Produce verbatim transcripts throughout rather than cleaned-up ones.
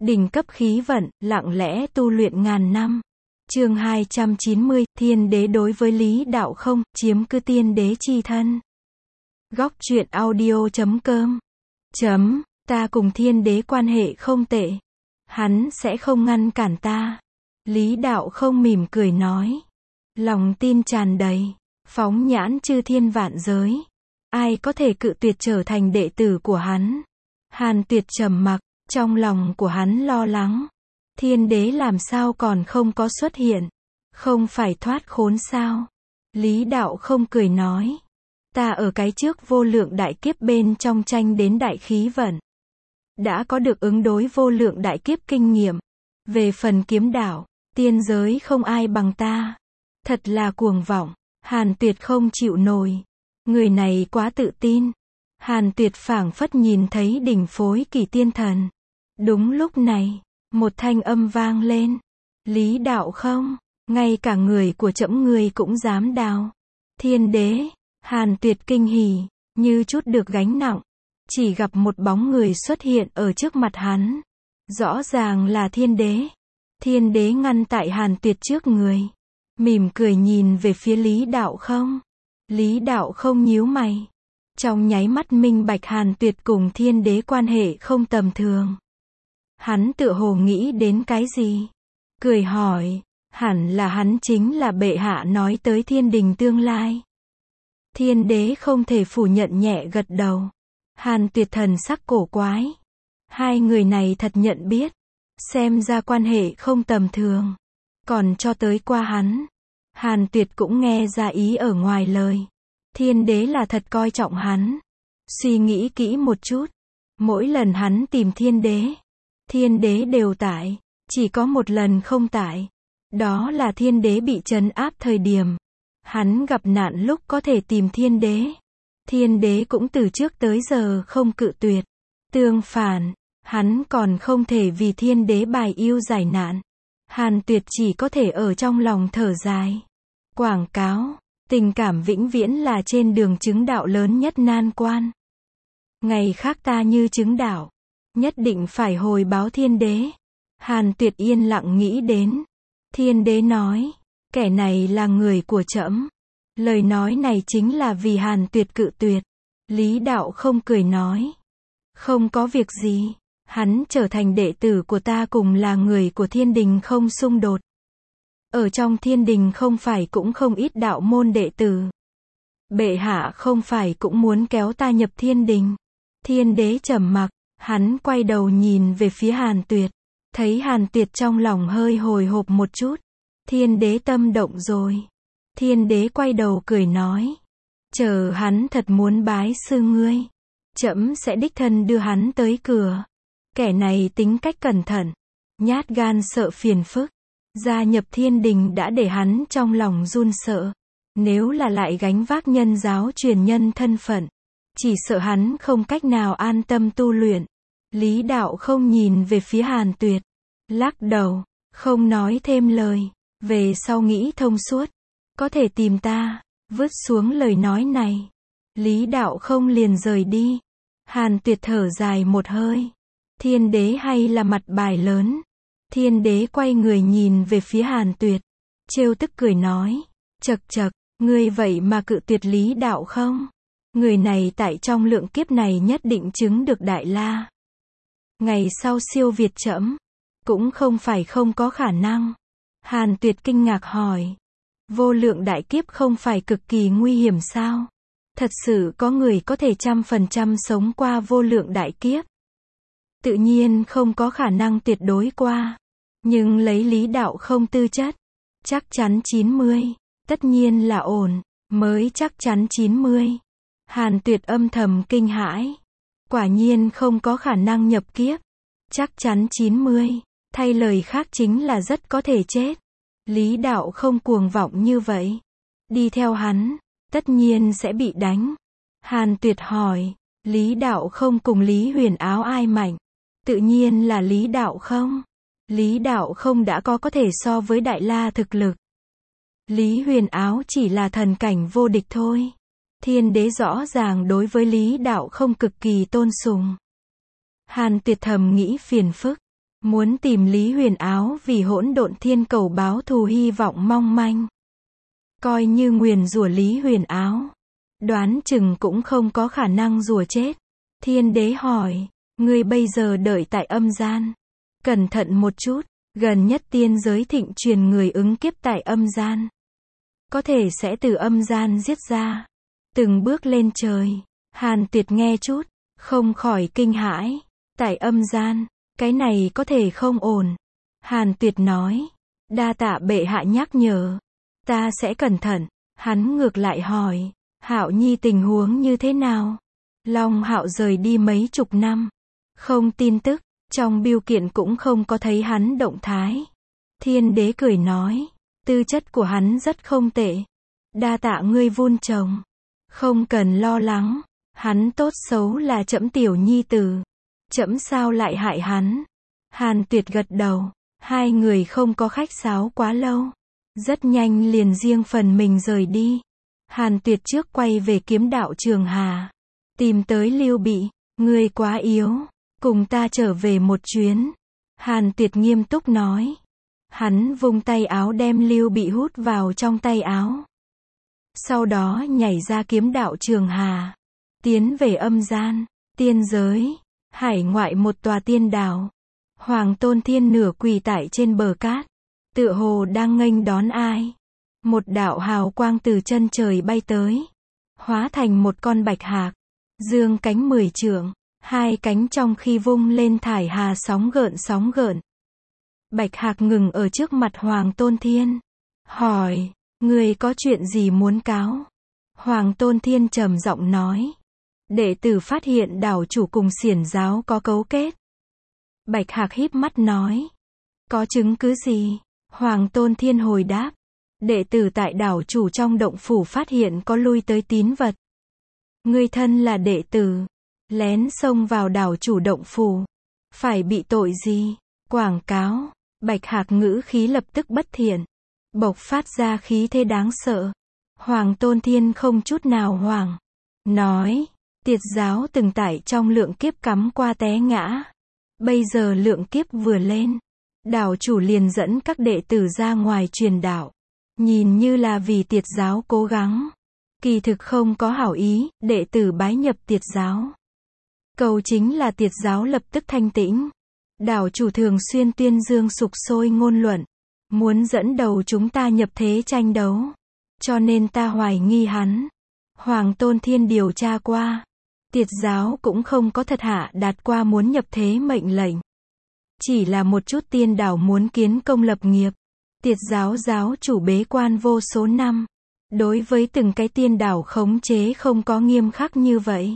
Đỉnh cấp khí vận, lặng lẽ tu luyện ngàn năm. Chương hai trăm chín mươi, Thiên Đế đối với Lý Đạo Không, chiếm cứ tiên đế chi thân. Góc truyện audio chấm com. Chấm, ta cùng Thiên Đế quan hệ không tệ. Hắn sẽ không ngăn cản ta. Lý Đạo Không mỉm cười nói. Lòng tin tràn đầy. Phóng nhãn chư thiên vạn giới. Ai có thể cự tuyệt trở thành đệ tử của hắn? Hàn Tuyệt trầm mặc, trong lòng của hắn lo lắng. Thiên Đế làm sao còn không có xuất hiện? Không phải thoát khốn sao? Lý Đạo Không cười nói. Ta ở cái trước vô lượng đại kiếp bên trong tranh đến đại khí vận. Đã có được ứng đối vô lượng đại kiếp kinh nghiệm. Về phần kiếm đạo, tiên giới không ai bằng ta. Thật là cuồng vọng. Hàn Tuyệt không chịu nổi. Người này quá tự tin. Hàn Tuyệt phảng phất nhìn thấy đỉnh phối kỳ tiên thần. Đúng lúc này, một thanh âm vang lên. Lý Đạo Không, ngay cả người của trẫm người cũng dám đào. Thiên Đế, Hàn Tuyệt kinh hỉ, như chút được gánh nặng. Chỉ gặp một bóng người xuất hiện ở trước mặt hắn. Rõ ràng là Thiên Đế. Thiên Đế ngăn tại Hàn Tuyệt trước người. Mỉm cười nhìn về phía Lý Đạo Không. Lý Đạo Không nhíu mày. Trong nháy mắt minh bạch Hàn Tuyệt cùng Thiên Đế quan hệ không tầm thường. Hắn tựa hồ nghĩ đến cái gì? Cười hỏi, hẳn là hắn chính là bệ hạ nói tới thiên đình tương lai. Thiên Đế không thể phủ nhận nhẹ gật đầu. Hàn Tuyệt thần sắc cổ quái. Hai người này thật nhận biết. Xem ra quan hệ không tầm thường. Còn cho tới qua hắn. Hàn Tuyệt cũng nghe ra ý ở ngoài lời. Thiên Đế là thật coi trọng hắn. Suy nghĩ kỹ một chút. Mỗi lần hắn tìm Thiên Đế. Thiên Đế đều tại. Chỉ có một lần không tại. Đó là Thiên Đế bị trấn áp thời điểm. Hắn gặp nạn lúc có thể tìm Thiên Đế. Thiên Đế cũng từ trước tới giờ không cự tuyệt. Tương phản, hắn còn không thể vì Thiên Đế bài yêu giải nạn. Hàn Tuyệt chỉ có thể ở trong lòng thở dài. Quảng cáo, tình cảm vĩnh viễn là trên đường chứng đạo lớn nhất nan quan. Ngày khác ta như chứng đạo, nhất định phải hồi báo Thiên Đế. Hàn Tuyệt yên lặng nghĩ đến. Thiên Đế nói, kẻ này là người của trẫm. Lời nói này chính là vì Hàn Tuyệt cự tuyệt. Lý Đạo Không cười nói. Không có việc gì. Hắn trở thành đệ tử của ta cùng là người của thiên đình không xung đột. Ở trong thiên đình không phải cũng không ít đạo môn đệ tử. Bệ hạ không phải cũng muốn kéo ta nhập thiên đình. Thiên Đế trầm mặc, hắn quay đầu nhìn về phía Hàn Tuyệt. Thấy Hàn Tuyệt trong lòng hơi hồi hộp một chút. Thiên Đế tâm động rồi. Thiên Đế quay đầu cười nói. Chờ hắn thật muốn bái sư ngươi. Trẫm sẽ đích thân đưa hắn tới cửa. Kẻ này tính cách cẩn thận. Nhát gan sợ phiền phức. Gia nhập thiên đình đã để hắn trong lòng run sợ. Nếu là lại gánh vác nhân giáo truyền nhân thân phận. Chỉ sợ hắn không cách nào an tâm tu luyện. Lý Đạo Không nhìn về phía Hàn Tuyệt. Lắc đầu, không nói thêm lời. Về sau nghĩ thông suốt. Có thể tìm ta. Vứt xuống lời nói này. Lý Đạo Không liền rời đi. Hàn Tuyệt thở dài một hơi. Thiên Đế hay là mặt bài lớn. Thiên Đế quay người nhìn về phía Hàn Tuyệt. Trêu tức cười nói. Chậc chậc, ngươi vậy mà cự tuyệt Lý Đạo Không? Người này tại trong lượng kiếp này nhất định chứng được đại la. Ngày sau siêu việt trẫm. Cũng không phải không có khả năng. Hàn Tuyệt kinh ngạc hỏi. Vô lượng đại kiếp không phải cực kỳ nguy hiểm sao? Thật sự có người có thể trăm phần trăm sống qua vô lượng đại kiếp. Tự nhiên không có khả năng tuyệt đối qua. Nhưng lấy Lý Đạo Không tư chất. Chắc chắn chín mươi. Tất nhiên là ổn. Mới chắc chắn chín mươi. Hàn Tuyệt âm thầm kinh hãi. Quả nhiên không có khả năng nhập kiếp. Chắc chắn chín mươi. Thay lời khác chính là rất có thể chết. Lý Đạo Không cuồng vọng như vậy. Đi theo hắn. Tất nhiên sẽ bị đánh. Hàn Tuyệt hỏi. Lý Đạo Không cùng Lý Huyền Áo ai mạnh? Tự nhiên là Lý Đạo Không. Lý Đạo Không đã có có thể so với Đại La thực lực. Lý Huyền Áo chỉ là thần cảnh vô địch thôi. Thiên Đế rõ ràng đối với Lý Đạo Không cực kỳ tôn sùng. Hàn Tuyệt thầm nghĩ phiền phức. Muốn tìm Lý Huyền Áo vì hỗn độn thiên cầu báo thù hy vọng mong manh. Coi như nguyền rủa Lý Huyền Áo. Đoán chừng cũng không có khả năng rủa chết. Thiên đế hỏi, ngươi bây giờ đợi tại âm gian. Cẩn thận một chút, gần nhất tiên giới thịnh truyền người ứng kiếp tại âm gian. Có thể sẽ từ âm gian giết ra. Từng bước lên trời. Hàn Tuyệt nghe chút, không khỏi kinh hãi. Tại âm gian, cái này có thể không ổn. Hàn Tuyệt nói, đa tạ bệ hạ nhắc nhở. Ta sẽ cẩn thận. Hắn ngược lại hỏi, Hạo Nhi tình huống như thế nào? Long Hạo rời đi mấy chục năm. Không tin tức, trong bưu kiện cũng không có thấy hắn động thái. Thiên đế cười nói, tư chất của hắn rất không tệ. Đa tạ ngươi vun trồng. Không cần lo lắng, hắn tốt xấu là trẫm tiểu nhi tử. Trẫm sao lại hại hắn? Hàn Tuyệt gật đầu, hai người không có khách sáo quá lâu. Rất nhanh liền riêng phần mình rời đi. Hàn Tuyệt trước quay về kiếm đạo Trường Hà. Tìm tới Lưu Bị, ngươi quá yếu, cùng ta trở về một chuyến. Hàn Tuyệt nghiêm túc nói. Hắn vung tay áo đem Lưu Bị hút vào trong tay áo. Sau đó nhảy ra kiếm đạo Trường Hà. Tiến về âm gian, tiên giới, hải ngoại một tòa tiên đảo. Hoàng Tôn Thiên nửa quỳ tại trên bờ cát. Tựa hồ đang nghênh đón ai. Một đạo hào quang từ chân trời bay tới. Hóa thành một con bạch hạc. Dương cánh mười trượng. Hai cánh trong khi vung lên thải hà sóng gợn sóng gợn. Bạch hạc ngừng ở trước mặt Hoàng Tôn Thiên. Hỏi, ngươi có chuyện gì muốn cáo? Hoàng Tôn Thiên trầm giọng nói. Đệ tử phát hiện đảo chủ cùng xiển giáo có cấu kết. Bạch hạc híp mắt nói. Có chứng cứ gì? Hoàng Tôn Thiên hồi đáp. Đệ tử tại đảo chủ trong động phủ phát hiện có lui tới tín vật. Ngươi thân là đệ tử. Lén xông vào đảo chủ động phủ. Phải bị tội gì? Quảng cáo. Bạch hạc ngữ khí lập tức bất thiện. Bộc phát ra khí thế đáng sợ. Hoàng Tôn Thiên không chút nào hoảng. Nói. Tiệt giáo từng tại trong lượng kiếp cắm qua té ngã. Bây giờ lượng kiếp vừa lên. Đảo chủ liền dẫn các đệ tử ra ngoài truyền đạo. Nhìn như là vì tiệt giáo cố gắng. Kỳ thực không có hảo ý, đệ tử bái nhập tiệt giáo. Cầu chính là tiệt giáo lập tức thanh tĩnh. Đảo chủ thường xuyên tuyên dương sục sôi ngôn luận. Muốn dẫn đầu chúng ta nhập thế tranh đấu. Cho nên ta hoài nghi hắn. Hoàng Tôn Thiên điều tra qua. Tiệt giáo cũng không có thật hạ đạt qua muốn nhập thế mệnh lệnh. Chỉ là một chút tiên đảo muốn kiến công lập nghiệp. Tiệt giáo giáo chủ bế quan vô số năm. Đối với từng cái tiên đảo khống chế không có nghiêm khắc như vậy.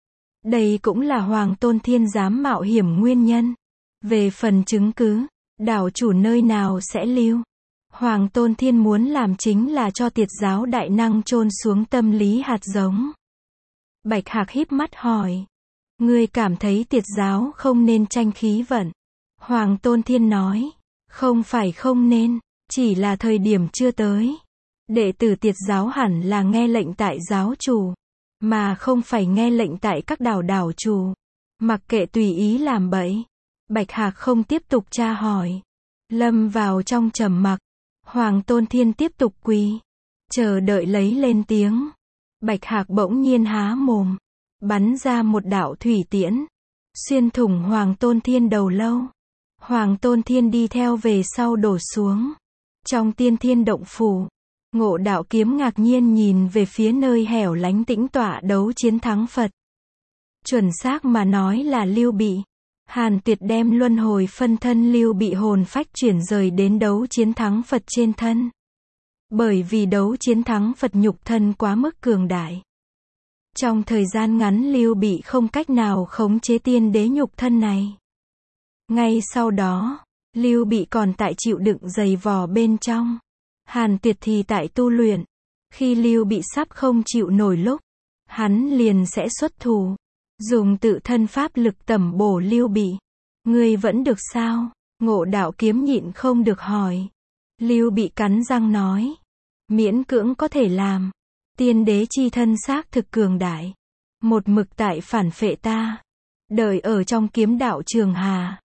Đây cũng là Hoàng Tôn Thiên dám mạo hiểm nguyên nhân. Về phần chứng cứ, đảo chủ nơi nào sẽ lưu. Hoàng Tôn Thiên muốn làm chính là cho tiệt giáo đại năng chôn xuống tâm lý hạt giống. Bạch hạc híp mắt hỏi. Ngươi cảm thấy tiệt giáo không nên tranh khí vận. Hoàng Tôn Thiên nói. Không phải không nên, chỉ là thời điểm chưa tới. Đệ tử tiệt giáo hẳn là nghe lệnh tại giáo chủ, mà không phải nghe lệnh tại các đảo đảo chủ. Mặc kệ tùy ý làm bậy. Bạch hạc không tiếp tục tra hỏi. Lâm vào trong trầm mặc. Hoàng Tôn Thiên tiếp tục quỳ. Chờ đợi lấy lên tiếng. Bạch hạc bỗng nhiên há mồm. Bắn ra một đạo thủy tiễn. Xuyên thủng Hoàng Tôn Thiên đầu lâu. Hoàng Tôn Thiên đi theo về sau đổ xuống. Trong tiên thiên động phủ. Ngộ Đạo Kiếm ngạc nhiên nhìn về phía nơi hẻo lánh tĩnh tọa đấu chiến thắng Phật. Chuẩn xác mà nói là Lưu Bị. Hàn Tuyệt đem luân hồi phân thân Lưu Bị hồn phách chuyển rời đến đấu chiến thắng Phật trên thân. Bởi vì đấu chiến thắng Phật nhục thân quá mức cường đại. Trong thời gian ngắn Lưu Bị không cách nào khống chế tiên đế nhục thân này. Ngay sau đó, Lưu Bị còn tại chịu đựng dày vò bên trong. Hàn Tuyệt thì tại tu luyện. Khi Lưu Bị sắp không chịu nổi lúc, hắn liền sẽ xuất thủ. Dùng tự thân pháp lực tẩm bổ Lưu Bị. Ngươi vẫn được sao? Ngộ Đạo Kiếm nhịn không được hỏi. Lưu Bị cắn răng nói. Miễn cưỡng có thể làm. Tiên đế chi thân xác thực cường đại. Một mực tại phản phệ ta. Đợi ở trong kiếm đạo Trường Hà.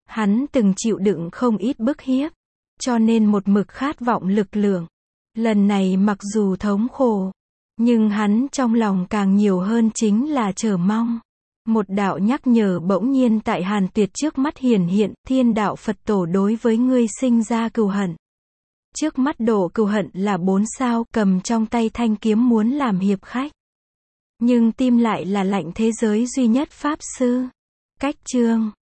Hắn từng chịu đựng không ít bức hiếp, cho nên một mực khát vọng lực lượng. Lần này mặc dù thống khổ, nhưng hắn trong lòng càng nhiều hơn chính là chờ mong. Một đạo nhắc nhở bỗng nhiên tại Hàn Tuyệt trước mắt hiển hiện, Thiên đạo Phật tổ đối với ngươi sinh ra cừu hận. Trước mắt độ cừu hận là bốn sao, cầm trong tay thanh kiếm muốn làm hiệp khách. Nhưng tim lại là lạnh thế giới duy nhất Pháp Sư. Cách chương